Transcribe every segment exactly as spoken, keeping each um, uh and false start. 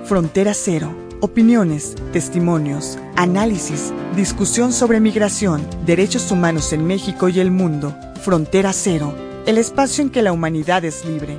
Frontera Cero. Opiniones, testimonios, análisis, discusión sobre migración, derechos humanos en México y el mundo. Frontera Cero. El espacio en que la humanidad es libre.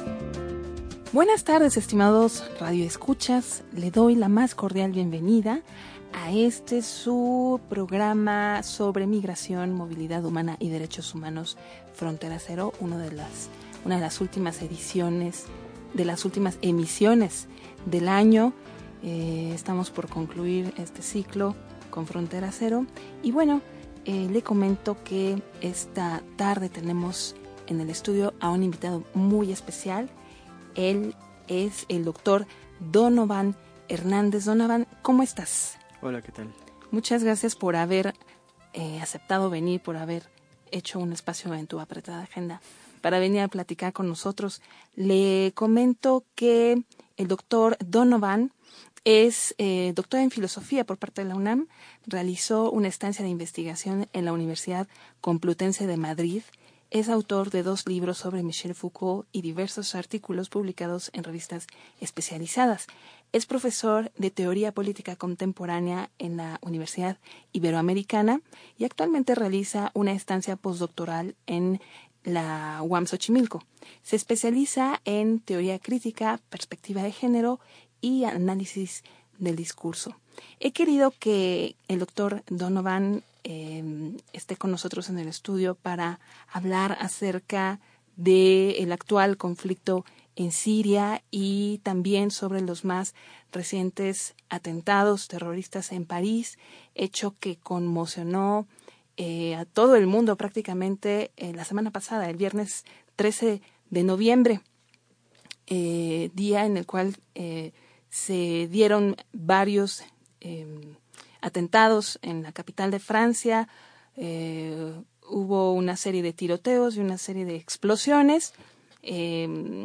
Buenas tardes, estimados radioescuchas. Le doy la más cordial bienvenida a este su programa sobre migración, movilidad humana y derechos humanos, Frontera Cero, uno de las, una de las últimas ediciones, de las últimas emisiones del año. Eh, estamos por concluir este ciclo con Frontera Cero. Y bueno, eh, le comento que esta tarde tenemos en el estudio a un invitado muy especial. Él es el doctor Donovan Hernández. Donovan, ¿cómo estás? Hola, ¿qué tal? Muchas gracias por haber eh, aceptado venir, por haber hecho un espacio en tu apretada agenda para venir a platicar con nosotros. Le comento que el doctor Donovan es eh, doctor en filosofía por parte de la UNAM. Realizó una estancia de investigación en la Universidad Complutense de Madrid. Es autor de dos libros sobre Michel Foucault y diversos artículos publicados en revistas especializadas. Es profesor de Teoría Política Contemporánea en la Universidad Iberoamericana y actualmente realiza una estancia postdoctoral en la U A M Xochimilco. Se especializa en teoría crítica, perspectiva de género y análisis del discurso. He querido que el doctor Donovan eh, esté con nosotros en el estudio para hablar acerca del actual conflicto en Siria y también sobre los más recientes atentados terroristas en París, hecho que conmocionó eh, a todo el mundo prácticamente eh, la semana pasada, el viernes trece de noviembre, eh, día en el cual eh, se dieron varios eh, atentados en la capital de Francia. Eh, hubo una serie de tiroteos y una serie de explosiones eh,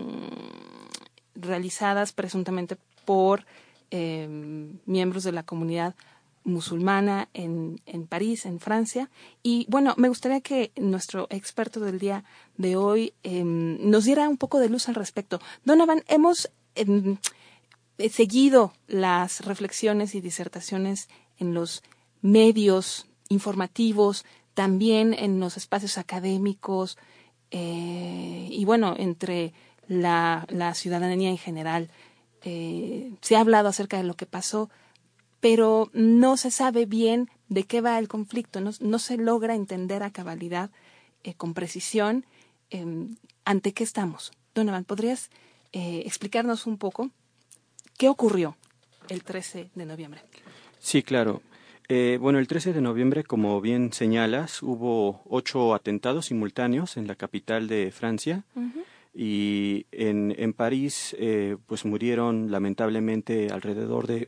realizadas presuntamente por eh, miembros de la comunidad musulmana en, en París, en Francia. Y bueno, me gustaría que nuestro experto del día de hoy eh, nos diera un poco de luz al respecto. Donovan, hemos eh, He seguido las reflexiones y disertaciones en los medios informativos, también en los espacios académicos eh, y bueno, entre la, la ciudadanía en general. Eh, se ha hablado acerca de lo que pasó, pero no se sabe bien de qué va el conflicto, no, no se logra entender a cabalidad, eh, con precisión, eh, ante qué estamos. Donovan, ¿podrías eh, explicarnos un poco qué ocurrió el trece de noviembre? Sí, claro. Eh, bueno, el trece de noviembre, como bien señalas, hubo ocho atentados simultáneos en la capital de Francia. Uh-huh. Y en, en París eh, pues murieron lamentablemente alrededor de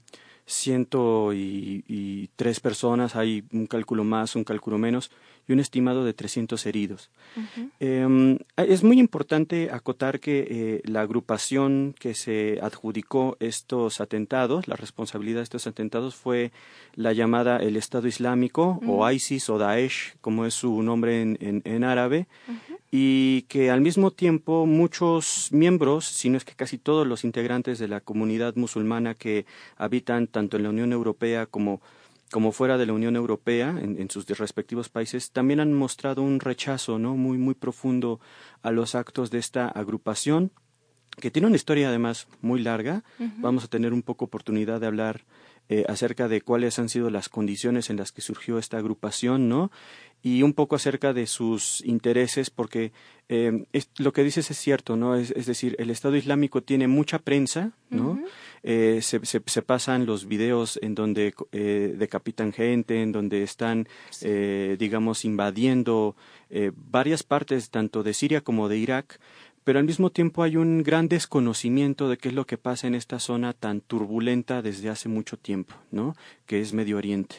ciento y, y tres personas. Hay un cálculo más, un cálculo menos, y un estimado de trescientos heridos. Uh-huh. Eh, es muy importante acotar que eh, la agrupación que se adjudicó estos atentados, la responsabilidad de estos atentados, fue la llamada el Estado Islámico, uh-huh, o ISIS o Daesh, como es su nombre en, en, en árabe, uh-huh, y que al mismo tiempo muchos miembros, si no es que casi todos los integrantes de la comunidad musulmana que habitan tanto en la Unión Europea como como fuera de la Unión Europea, en, en sus respectivos países, también han mostrado un rechazo, ¿no?, muy, muy profundo a los actos de esta agrupación, que tiene una historia además muy larga. Uh-huh. Vamos a tener un poco oportunidad de hablar eh, acerca de cuáles han sido las condiciones en las que surgió esta agrupación, ¿no?, y un poco acerca de sus intereses, porque eh, es, lo que dices es cierto, ¿no? Es, es decir, el Estado Islámico tiene mucha prensa, ¿no? Uh-huh. Eh, se, se, se pasan los videos en donde eh, decapitan gente, en donde están, sí. eh, digamos, invadiendo eh, varias partes, tanto de Siria como de Irak, pero al mismo tiempo hay un gran desconocimiento de qué es lo que pasa en esta zona tan turbulenta desde hace mucho tiempo, ¿no?, que es Medio Oriente.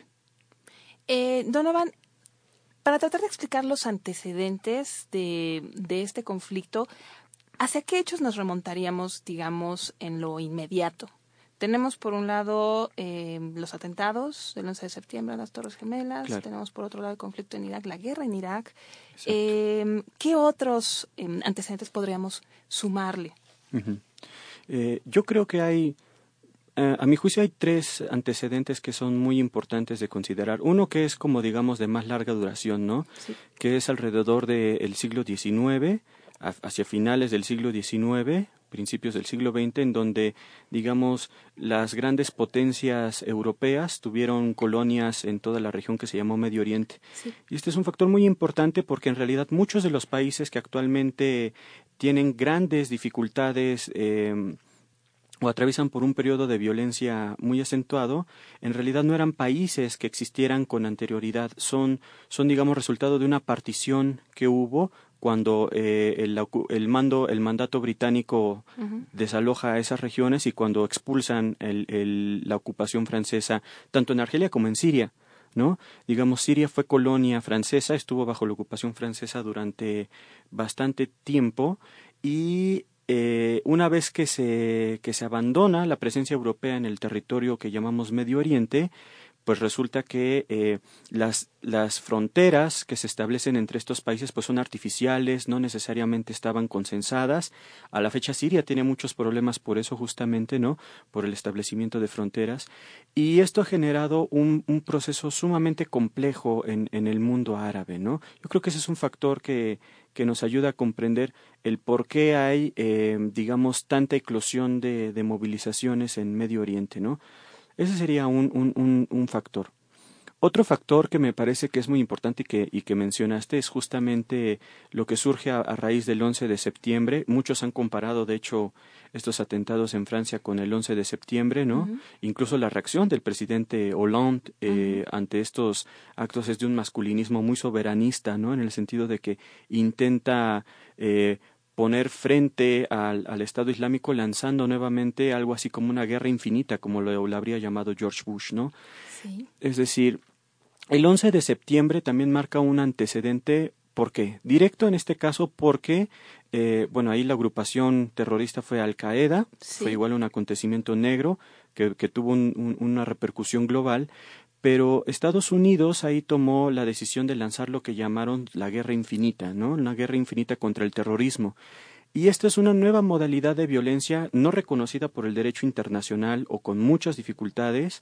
Eh, Donovan, para tratar de explicar los antecedentes de, de este conflicto, ¿hacia qué hechos nos remontaríamos, digamos, en lo inmediato? Tenemos, por un lado, eh, los atentados del once de septiembre a las Torres Gemelas. Claro. Tenemos, por otro lado, el conflicto en Irak, la guerra en Irak. Eh, ¿Qué otros eh, antecedentes podríamos sumarle? Uh-huh. Eh, yo creo que hay Uh, a mi juicio hay tres antecedentes que son muy importantes de considerar. Uno que es como digamos de más larga duración, ¿no? Sí. Que es alrededor del siglo diecinueve, a, hacia finales del siglo diecinueve, principios del siglo veinte, en donde, digamos, las grandes potencias europeas tuvieron colonias en toda la región que se llamó Medio Oriente. Sí. Y este es un factor muy importante porque en realidad muchos de los países que actualmente tienen grandes dificultades eh, o atraviesan por un periodo de violencia muy acentuado, en realidad no eran países que existieran con anterioridad, son, son digamos, resultado de una partición que hubo cuando eh, el, el mando, el mandato británico uh-huh. desaloja esas regiones y cuando expulsan el, el, la ocupación francesa, tanto en Argelia como en Siria, ¿no? Digamos, Siria fue colonia francesa, estuvo bajo la ocupación francesa durante bastante tiempo y Eh, una vez que se, que se abandona la presencia europea en el territorio que llamamos Medio Oriente, pues resulta que eh, las, las fronteras que se establecen entre estos países pues son artificiales, no necesariamente estaban consensadas. A la fecha Siria tiene muchos problemas por eso justamente, ¿no? Por el establecimiento de fronteras. Y esto ha generado un, un proceso sumamente complejo en, en el mundo árabe, ¿no? Yo creo que ese es un factor que, que nos ayuda a comprender el por qué hay, eh, digamos, tanta eclosión de, de movilizaciones en Medio Oriente, ¿no? Ese sería un, un, un, un factor. Otro factor que me parece que es muy importante y que, y que mencionaste es justamente lo que surge a, a raíz del once de septiembre. Muchos han comparado, de hecho, estos atentados en Francia con el once de septiembre, ¿no? Uh-huh. Incluso la reacción del presidente Hollande eh, uh-huh. ante estos actos es de un masculinismo muy soberanista, ¿no? En el sentido de que intenta eh, poner frente al, al Estado Islámico lanzando nuevamente algo así como una guerra infinita, como lo, lo habría llamado George Bush, ¿no? Sí. Es decir, el once de septiembre también marca un antecedente, ¿por qué? Directo en este caso porque, eh, bueno, ahí la agrupación terrorista fue Al-Qaeda, sí. Fue igual un acontecimiento negro que, que tuvo un, un, una repercusión global, pero Estados Unidos ahí tomó la decisión de lanzar lo que llamaron la guerra infinita, ¿no? Una guerra infinita contra el terrorismo. Y esta es una nueva modalidad de violencia no reconocida por el derecho internacional o con muchas dificultades,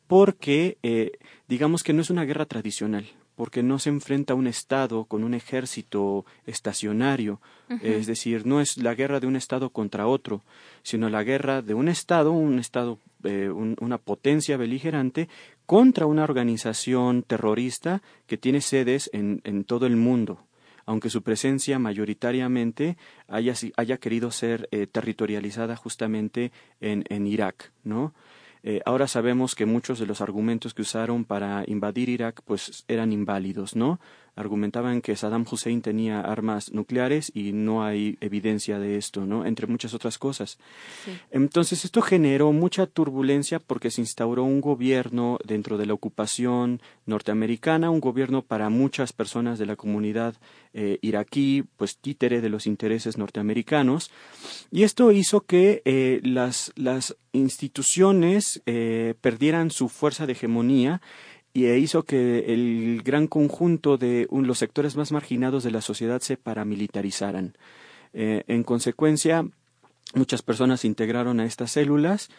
porque eh, digamos que no es una guerra tradicional, porque no se enfrenta a un Estado con un ejército estacionario, uh-huh. Es decir, no es la guerra de un Estado contra otro, sino la guerra de un Estado, un Estado, eh, un, una potencia beligerante contra una organización terrorista que tiene sedes en, en todo el mundo, aunque su presencia mayoritariamente haya, haya querido ser eh, territorializada justamente en, en Irak, ¿no? Eh, ahora sabemos que muchos de los argumentos que usaron para invadir Irak pues eran inválidos, ¿no? Argumentaban que Saddam Hussein tenía armas nucleares y no hay evidencia de esto, ¿no? Entre muchas otras cosas. Sí. Entonces esto generó mucha turbulencia porque se instauró un gobierno dentro de la ocupación norteamericana, un gobierno para muchas personas de la comunidad eh, iraquí, pues títere de los intereses norteamericanos, y esto hizo que eh, las, las instituciones eh, perdieran su fuerza de hegemonía y hizo que el gran conjunto de un, los sectores más marginados de la sociedad se paramilitarizaran. Eh, en consecuencia, muchas personas se integraron a estas células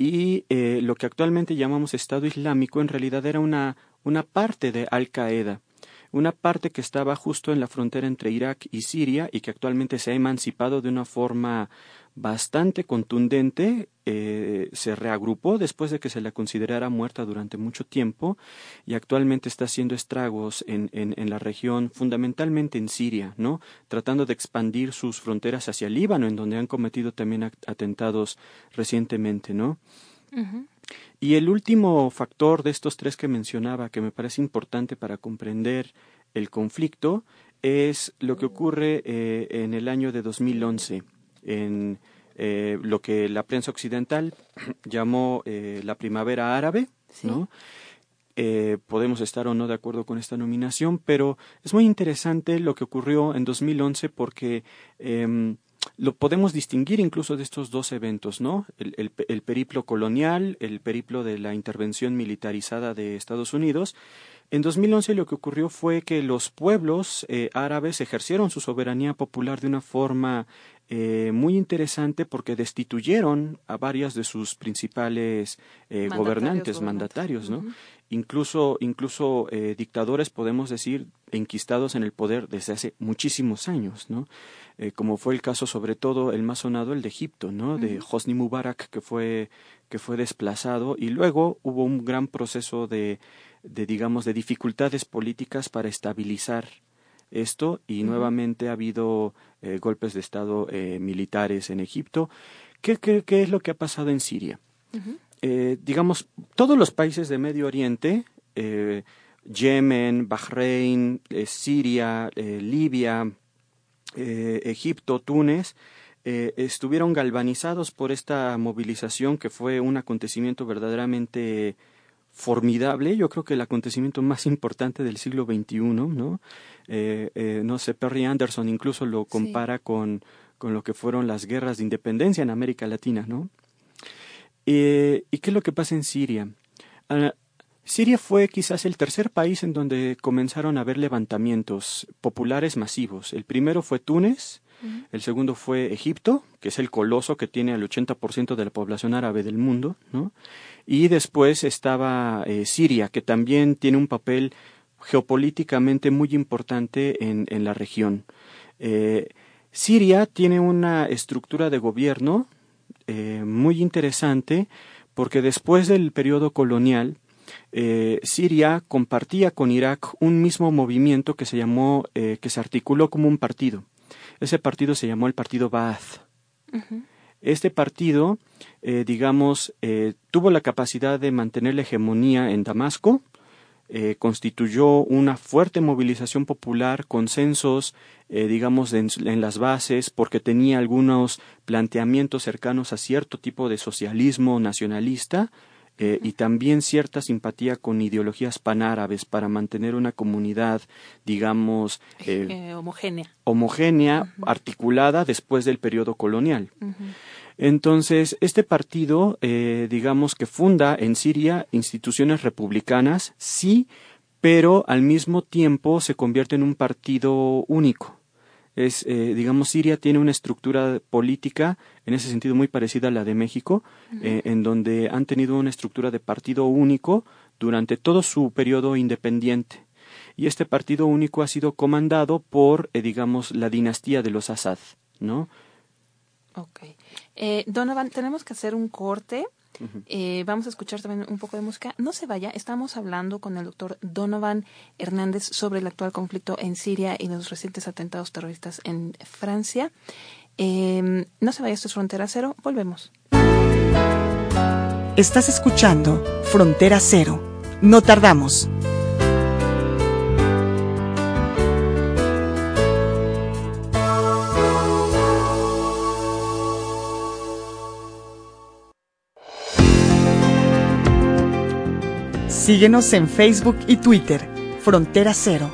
y eh, lo que actualmente llamamos Estado Islámico en realidad era una, una parte de Al-Qaeda, una parte que estaba justo en la frontera entre Irak y Siria y que actualmente se ha emancipado de una forma bastante contundente, eh, se reagrupó después de que se la considerara muerta durante mucho tiempo y actualmente está haciendo estragos en, en, en la región, fundamentalmente en Siria, ¿no? Tratando de expandir sus fronteras hacia el Líbano, en donde han cometido también atentados recientemente, ¿no? Uh-huh. Y el último factor de estos tres que mencionaba, que me parece importante para comprender el conflicto, es lo que ocurre eh, en el año de dos mil once, en eh, lo que la prensa occidental llamó eh, la primavera árabe, ¿sí? ¿No? Eh, podemos estar o no de acuerdo con esta nominación, pero es muy interesante lo que ocurrió en dos mil once porque eh, lo podemos distinguir incluso de estos dos eventos, ¿no? El, el, el periplo colonial, el periplo de la intervención militarizada de Estados Unidos, En dos mil once lo que ocurrió fue que los pueblos eh, árabes ejercieron su soberanía popular de una forma eh, muy interesante porque destituyeron a varias de sus principales eh, Mandatarios, gobernantes, gobernantes. mandatarios, ¿no? Ujú. Incluso, incluso eh, dictadores, podemos decir, enquistados en el poder desde hace muchísimos años, ¿no? Eh, como fue el caso, sobre todo, el más sonado, el de Egipto, ¿no? De Ujú. Hosni Mubarak, que fue, que fue desplazado, y luego hubo un gran proceso de, de, digamos, de dificultades políticas para estabilizar esto, y Ujú. nuevamente ha habido eh, golpes de Estado eh, militares en Egipto. ¿Qué, qué, qué es lo que ha pasado en Siria? Ujú. Eh, digamos, todos los países de Medio Oriente, eh, Yemen, Bahrein, eh, Siria, eh, Libia, eh, Egipto, Túnez, eh, estuvieron galvanizados por esta movilización que fue un acontecimiento verdaderamente formidable. Yo creo que el acontecimiento más importante del siglo veintiuno, ¿no? Eh, eh, no sé, Perry Anderson incluso lo Sí. compara con, con lo que fueron las guerras de independencia en América Latina, ¿no? Eh, ¿y qué es lo que pasa en Siria? Ah, Siria fue quizás el tercer país en donde comenzaron a haber levantamientos populares masivos. El primero fue Túnez, Ujú. el segundo fue Egipto, que es el coloso que tiene el ochenta por ciento de la población árabe del mundo, ¿no? Y después estaba eh, Siria, que también tiene un papel geopolíticamente muy importante en, en la región. Eh, Siria tiene una estructura de gobierno eh, muy interesante porque después del periodo colonial, eh, Siria compartía con Irak un mismo movimiento que se llamó, eh, que se articuló como un partido. Ese partido se llamó el Partido Ba'ath. Ujú. Este partido, eh, digamos, eh, tuvo la capacidad de mantener la hegemonía en Damasco, eh, constituyó una fuerte movilización popular, consensos, eh, digamos, en, en las bases, porque tenía algunos planteamientos cercanos a cierto tipo de socialismo nacionalista, eh, y también cierta simpatía con ideologías panárabes para mantener una comunidad, digamos, eh, Eh, homogénea. homogénea, Ujú. articulada después del periodo colonial. Ujú. Entonces, este partido, eh, digamos que funda en Siria instituciones republicanas, sí, pero al mismo tiempo se convierte en un partido único. Es, eh, digamos, Siria tiene una estructura política, en ese sentido muy parecida a la de México, eh, en donde han tenido una estructura de partido único durante todo su periodo independiente. Y este partido único ha sido comandado por, eh, digamos, la dinastía de los Assad, ¿no? Ok. Eh, Donovan, tenemos que hacer un corte. Ujú. Eh, vamos a escuchar también un poco de música. No se vaya, estamos hablando con el doctor Donovan Hernández sobre el actual conflicto en Siria y los recientes atentados terroristas en Francia. Eh, no se vaya, esto es Frontera Cero. Volvemos. Estás escuchando Frontera Cero. No tardamos. Síguenos en Facebook y Twitter, Frontera Cero.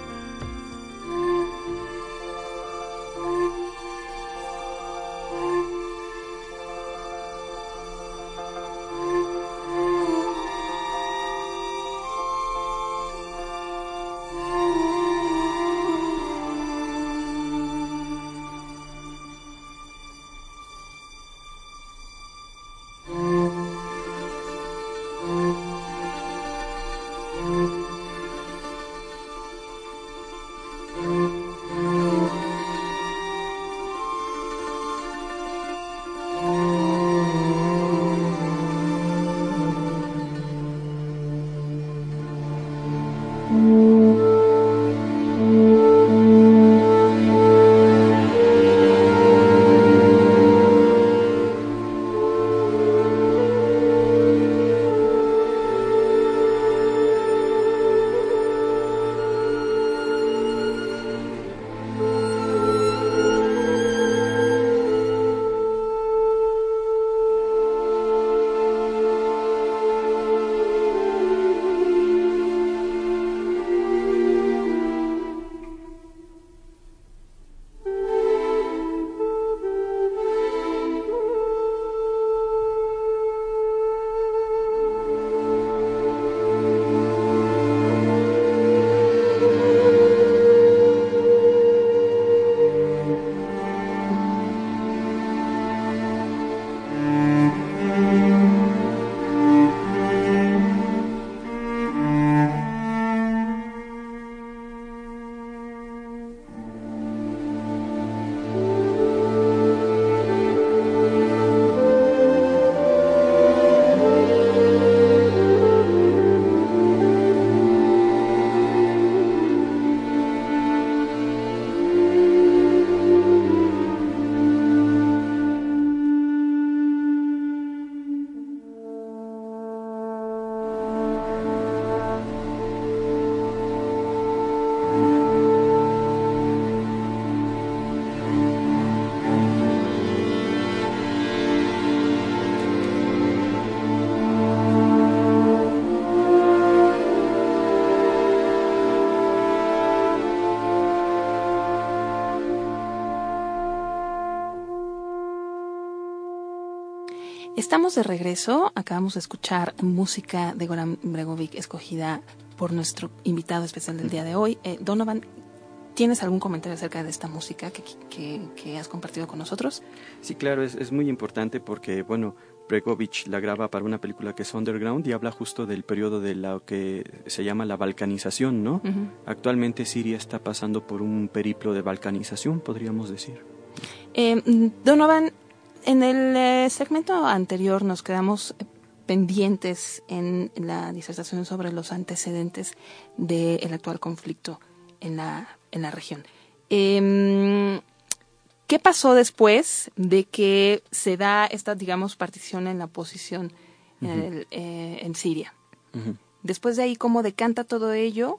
Estamos de regreso, acabamos de escuchar música de Goran Bregović escogida por nuestro invitado especial del día de hoy. Eh, Donovan, ¿tienes algún comentario acerca de esta música que, que, que has compartido con nosotros? Sí, claro, es, es muy importante porque, bueno, Bregović la graba para una película que es Underground y habla justo del periodo de lo que se llama la balcanización, ¿no? Uh-huh. Actualmente Siria está pasando por un periplo de balcanización, podríamos decir. Eh, Donovan, en el eh, segmento anterior nos quedamos pendientes en la disertación sobre los antecedentes del actual conflicto en la, en la región. Eh, ¿Qué pasó después de que se da esta, digamos, partición en la oposición uh-huh. en, el, eh, en Siria? Uh-huh. Después de ahí, ¿cómo decanta todo ello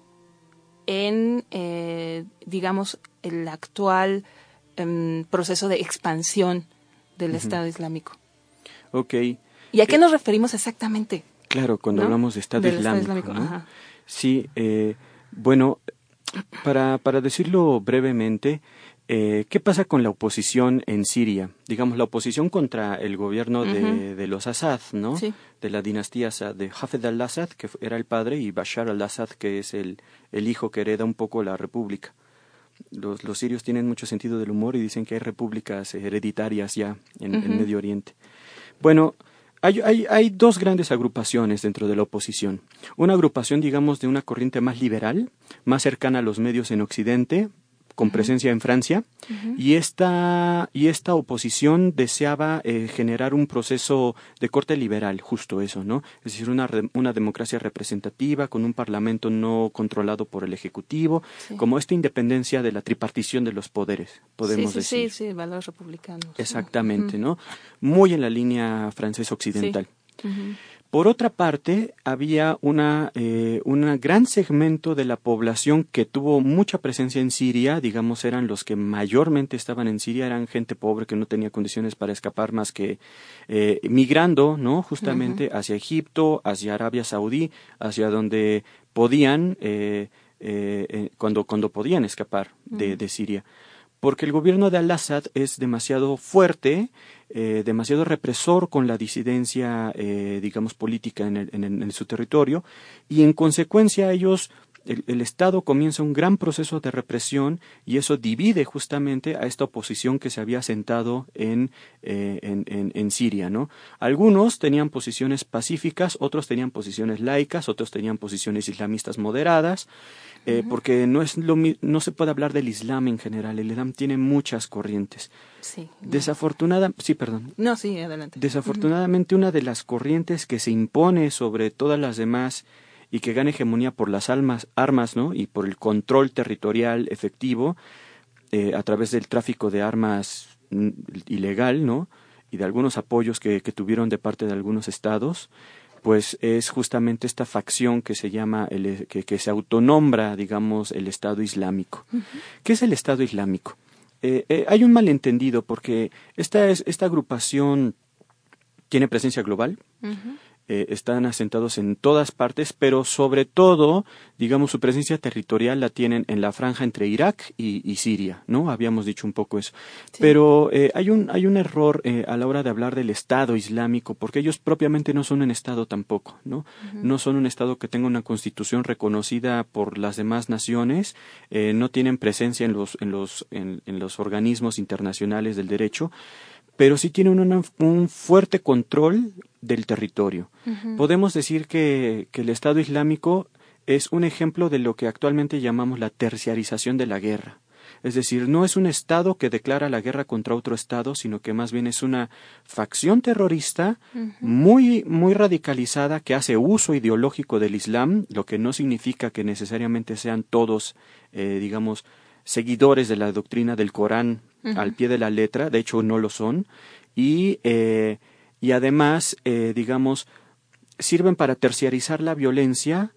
en, eh, digamos, el actual eh, proceso de expansión del uh-huh. Estado Islámico? Ok. ¿Y a qué eh, nos referimos exactamente? Claro, cuando ¿no? hablamos de Estado del Islámico. Estado Islámico, ¿no? ajá. Sí, eh, bueno, para, para decirlo brevemente, Eh, ¿qué pasa con la oposición en Siria? Digamos, la oposición contra el gobierno de, uh-huh. de los Assad, ¿no? Sí. De la dinastía Assad, de Hafez al-Assad, que era el padre, y Bashar al-Assad, que es el, el hijo que hereda un poco la república. Los, los sirios tienen mucho sentido del humor y dicen que hay repúblicas hereditarias ya en, uh-huh. en Medio Oriente. Bueno, hay, hay, hay dos grandes agrupaciones dentro de la oposición. Una agrupación, digamos, de una corriente más liberal, más cercana a los medios en Occidente, con uh-huh. presencia en Francia, uh-huh. y esta y esta oposición deseaba eh, generar un proceso de corte liberal, justo eso, ¿no? Es decir, una una democracia representativa con un parlamento no controlado por el ejecutivo, sí. como esta independencia de la tripartición de los poderes, podemos sí, sí, decir. Sí, sí, valores republicanos. Exactamente, uh-huh. ¿no? Muy en la línea francesa occidental. Sí. Uh-huh. Por otra parte, había una eh, un gran segmento de la población que tuvo mucha presencia en Siria, digamos, eran los que mayormente estaban en Siria, eran gente pobre que no tenía condiciones para escapar más que eh, migrando, ¿no? Justamente uh-huh. hacia Egipto, hacia Arabia Saudí, hacia donde podían, eh, eh, eh, cuando, cuando podían escapar de, uh-huh. de Siria. Porque el gobierno de al-Assad es demasiado fuerte, eh, demasiado represor con la disidencia, eh, digamos, política en, el, en, el, en su territorio, y en consecuencia ellos, el, el Estado comienza un gran proceso de represión y eso divide justamente a esta oposición que se había asentado en, eh, en, en, en Siria, ¿no? Algunos tenían posiciones pacíficas, otros tenían posiciones laicas, otros tenían posiciones islamistas moderadas. Eh, uh-huh. Porque no es lo no se puede hablar del Islam en general. El Islam tiene muchas corrientes. Sí. Desafortunada, sí, perdón. No, sí, adelante. Desafortunadamente, uh-huh. una de las corrientes que se impone sobre todas las demás y que gana hegemonía por las almas, armas, ¿no? Y por el control territorial efectivo eh, a través del tráfico de armas mm, ilegal, ¿no? Y de algunos apoyos que, que tuvieron de parte de algunos estados. Pues es justamente esta facción que se llama, el, que, que se autonombra, digamos, el Estado Islámico. Uh-huh. ¿Qué es el Estado Islámico? Eh, eh, hay un malentendido porque esta, es, esta agrupación tiene presencia global, uh-huh. eh, están asentados en todas partes, pero sobre todo, digamos, su presencia territorial la tienen en la franja entre Irak y, y Siria, ¿no? Habíamos dicho un poco eso. Sí. Pero eh, hay un hay un error eh, a la hora de hablar del Estado Islámico, porque ellos propiamente no son un Estado tampoco, ¿no? Uh-huh. No son un Estado que tenga una constitución reconocida por las demás naciones, eh, no tienen presencia en los en los en, en los organismos internacionales del derecho, pero sí tienen una, un fuerte control del territorio. Uh-huh. Podemos decir que, que el Estado Islámico es un ejemplo de lo que actualmente llamamos la terciarización de la guerra. Es decir, no es un Estado que declara la guerra contra otro Estado, sino que más bien es una facción terrorista uh-huh. muy, muy radicalizada que hace uso ideológico del Islam, lo que no significa que necesariamente sean todos, eh, digamos, seguidores de la doctrina del Corán uh-huh. al pie de la letra, de hecho no lo son, y, eh, y además, eh, digamos, sirven para terciarizar la violencia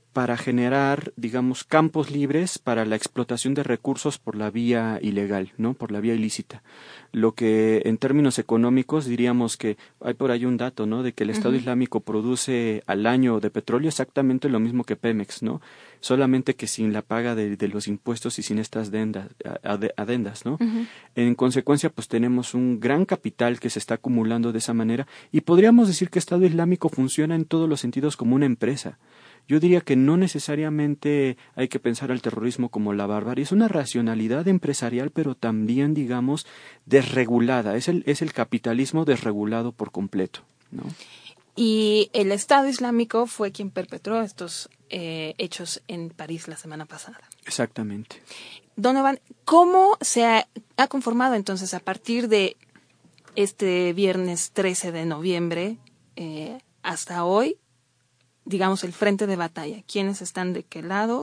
para generar, digamos, campos libres para la explotación de recursos por la vía ilegal, ¿no? Por la vía ilícita. Lo que en términos económicos diríamos que hay por ahí un dato, ¿no? De que el Estado uh-huh. Islámico produce al año de petróleo exactamente lo mismo que Pemex, ¿no? Solamente que sin la paga de, de los impuestos y sin estas adendas, adendas, ¿no? Uh-huh. En consecuencia, pues tenemos un gran capital que se está acumulando de esa manera y podríamos decir que el Estado Islámico funciona en todos los sentidos como una empresa. Yo diría que no necesariamente hay que pensar al terrorismo como la barbarie, es una racionalidad empresarial, pero también, digamos, desregulada, es el, es el capitalismo desregulado por completo, ¿no? Y el Estado Islámico fue quien perpetró estos eh, hechos en París la semana pasada. Exactamente. Donovan, ¿cómo se ha, ha conformado entonces a partir de este viernes trece de noviembre eh, hasta hoy, digamos, el frente de batalla? ¿Quiénes están de qué lado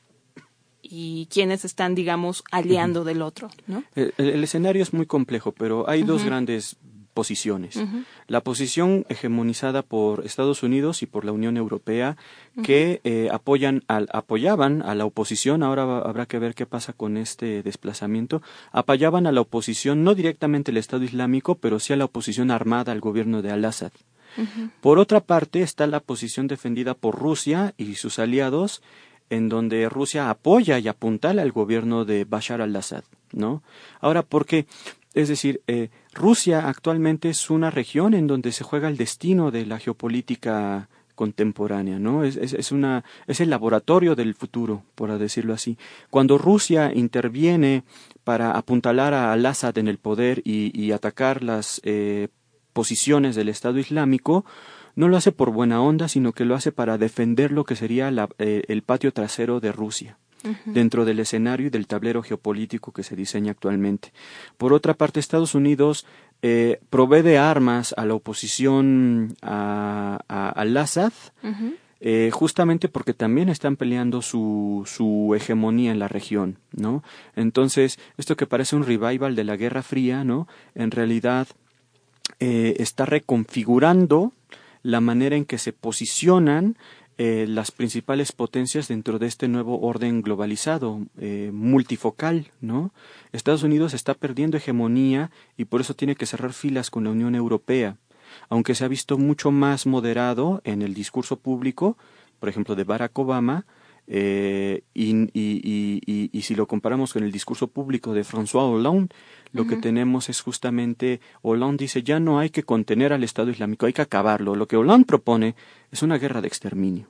y quiénes están, digamos, aliando uh-huh. del otro, ¿no? El, el escenario es muy complejo, pero hay uh-huh. dos grandes posiciones. Uh-huh. La posición hegemonizada por Estados Unidos y por la Unión Europea, uh-huh. que eh, apoyan al, apoyaban a la oposición, ahora va, habrá que ver qué pasa con este desplazamiento, apoyaban a la oposición, no directamente al Estado Islámico, pero sí a la oposición armada al gobierno de Al-Assad. Uh-huh. Por otra parte está la posición defendida por Rusia y sus aliados, en donde Rusia apoya y apuntala al gobierno de Bashar al-Assad, ¿no? Ahora, ¿por qué? Es decir, eh, Rusia actualmente es una región en donde se juega el destino de la geopolítica contemporánea, ¿no? Es, es, es, una, es el laboratorio del futuro, por decirlo así. Cuando Rusia interviene para apuntalar a al-Assad en el poder y, y atacar las eh, posiciones del Estado Islámico, no lo hace por buena onda, sino que lo hace para defender lo que sería la, eh, el patio trasero de Rusia, uh-huh. dentro del escenario y del tablero geopolítico que se diseña actualmente. Por otra parte, Estados Unidos eh, provee de armas a la oposición a, a, a al-Assad, uh-huh. eh, justamente porque también están peleando su, su hegemonía en la región, ¿no? Entonces, esto que parece un revival de la Guerra Fría, ¿no? En realidad eh, está reconfigurando la manera en que se posicionan eh, las principales potencias dentro de este nuevo orden globalizado, eh, multifocal, ¿no? Estados Unidos está perdiendo hegemonía y por eso tiene que cerrar filas con la Unión Europea, aunque se ha visto mucho más moderado en el discurso público, por ejemplo, de Barack Obama, eh, y, y, y, y, y si lo comparamos con el discurso público de François Hollande, lo uh-huh. que tenemos es justamente, Hollande dice, ya no hay que contener al Estado Islámico, hay que acabarlo. Lo que Hollande propone es una guerra de exterminio.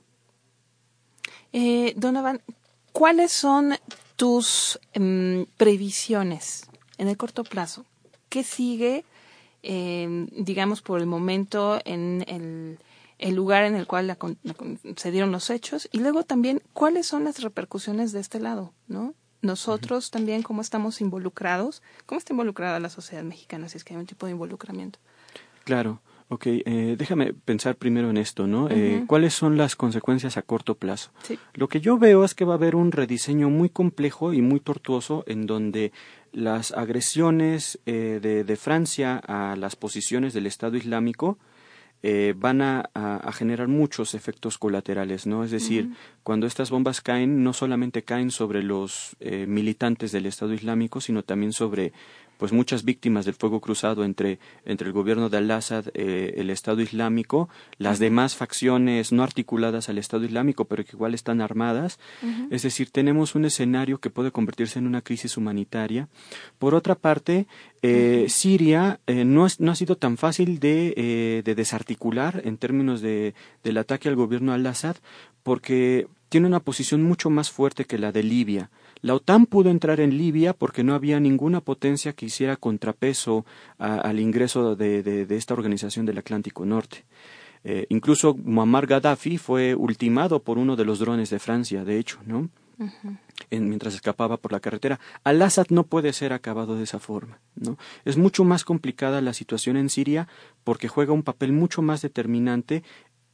Eh, Donovan, ¿cuáles son tus um, previsiones en el corto plazo? ¿Qué sigue, eh, digamos, por el momento en el... el lugar en el cual la, la, se dieron los hechos, y luego también cuáles son las repercusiones de este lado, ¿no? Nosotros uh-huh. también, cómo estamos involucrados, cómo está involucrada la sociedad mexicana, si es que hay un tipo de involucramiento. Claro, ok, eh, déjame pensar primero en esto, ¿no? Uh-huh. Eh, ¿Cuáles son las consecuencias a corto plazo? Sí. Lo que yo veo es que va a haber un rediseño muy complejo y muy tortuoso en donde las agresiones eh, de, de Francia a las posiciones del Estado Islámico Eh, van a, a, a generar muchos efectos colaterales, ¿no? Es decir, uh-huh. cuando estas bombas caen, no solamente caen sobre los eh, militantes del Estado Islámico, sino también sobre pues muchas víctimas del fuego cruzado entre, entre el gobierno de al-Assad, eh, el Estado Islámico, las uh-huh. demás facciones no articuladas al Estado Islámico, pero que igual están armadas. Uh-huh. Es decir, tenemos un escenario que puede convertirse en una crisis humanitaria. Por otra parte, eh, uh-huh. Siria eh, no, es, no ha sido tan fácil de, eh, de desarticular en términos de, del ataque al gobierno al-Assad, porque tiene una posición mucho más fuerte que la de Libia. La OTAN pudo entrar en Libia porque no había ninguna potencia que hiciera contrapeso a, al ingreso de, de, de esta organización del Atlántico Norte. Eh, incluso Muammar Gaddafi fue ultimado por uno de los drones de Francia, de hecho, ¿no? Uh-huh. En, mientras escapaba por la carretera. Al-Assad no puede ser acabado de esa forma, ¿no? Es mucho más complicada la situación en Siria porque juega un papel mucho más determinante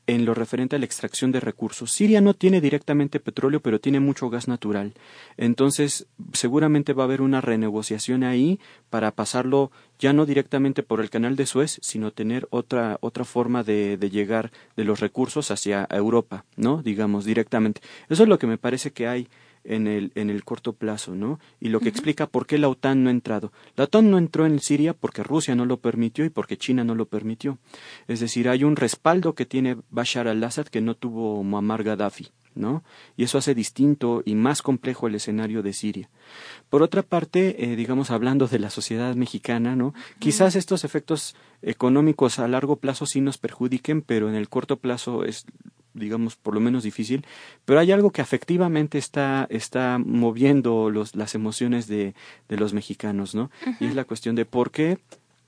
en lo referente a la extracción de recursos. Siria no tiene directamente petróleo, pero tiene mucho gas natural. Entonces, seguramente va a haber una renegociación ahí para pasarlo ya no directamente por el canal de Suez, sino tener otra otra forma de, de llegar de los recursos hacia Europa, ¿no? Digamos, directamente. Eso es lo que me parece que hay en el en el corto plazo, ¿no? Y lo que uh-huh. explica por qué la OTAN no ha entrado. La OTAN no entró en Siria porque Rusia no lo permitió y porque China no lo permitió. Es decir, hay un respaldo que tiene Bashar al-Assad que no tuvo Muammar Gaddafi, ¿no? Y eso hace distinto y más complejo el escenario de Siria. Por otra parte, eh, digamos, hablando de la sociedad mexicana, ¿no? Uh-huh. Quizás estos efectos económicos a largo plazo sí nos perjudiquen, pero en el corto plazo es, digamos, por lo menos difícil, pero hay algo que afectivamente está, está moviendo los, las emociones de, de los mexicanos, ¿no? Uh-huh. Y es la cuestión de por qué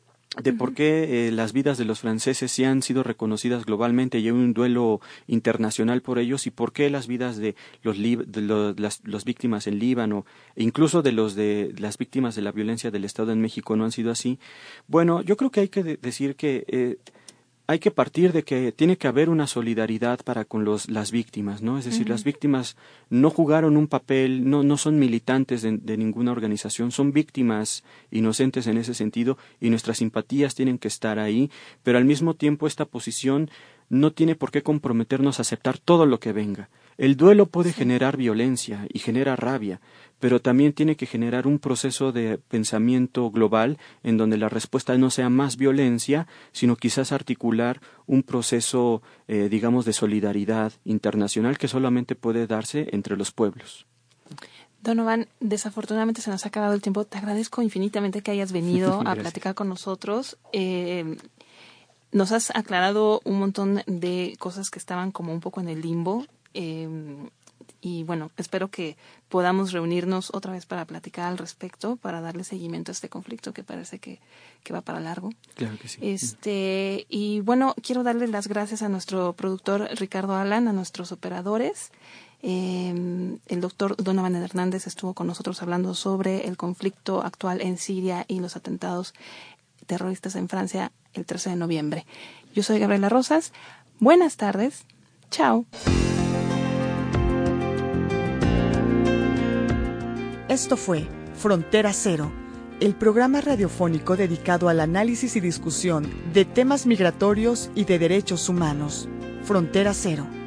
de por qué eh, las vidas de los franceses sí han sido reconocidas globalmente y hay un duelo internacional por ellos, y por qué las vidas de los de los, las los víctimas en Líbano e incluso de los de las víctimas de la violencia del Estado en México no han sido así. Bueno, yo creo que hay que de- decir que eh, hay que partir de que tiene que haber una solidaridad para con los, las víctimas, ¿no? Es decir, uh-huh. las víctimas no jugaron un papel, no, no son militantes de, de ninguna organización, son víctimas inocentes en ese sentido, y nuestras simpatías tienen que estar ahí, pero al mismo tiempo esta posición no tiene por qué comprometernos a aceptar todo lo que venga. El duelo puede sí. generar violencia y genera rabia, pero también tiene que generar un proceso de pensamiento global en donde la respuesta no sea más violencia, sino quizás articular un proceso, eh, digamos, de solidaridad internacional que solamente puede darse entre los pueblos. Donovan, desafortunadamente se nos ha acabado el tiempo. Te agradezco infinitamente que hayas venido a platicar con nosotros. Eh, nos has aclarado un montón de cosas que estaban como un poco en el limbo. Eh, y bueno, espero que podamos reunirnos otra vez para platicar al respecto, para darle seguimiento a este conflicto que parece que, que va para largo. Claro que sí. Este, y bueno, quiero darle las gracias a nuestro productor Ricardo Alan, a nuestros operadores. Eh, el doctor Donovan Hernández estuvo con nosotros hablando sobre el conflicto actual en Siria y los atentados terroristas en Francia el trece de noviembre. Yo soy Gabriela Rosas. Buenas tardes. Chao. Esto fue Frontera Cero, el programa radiofónico dedicado al análisis y discusión de temas migratorios y de derechos humanos. Frontera Cero.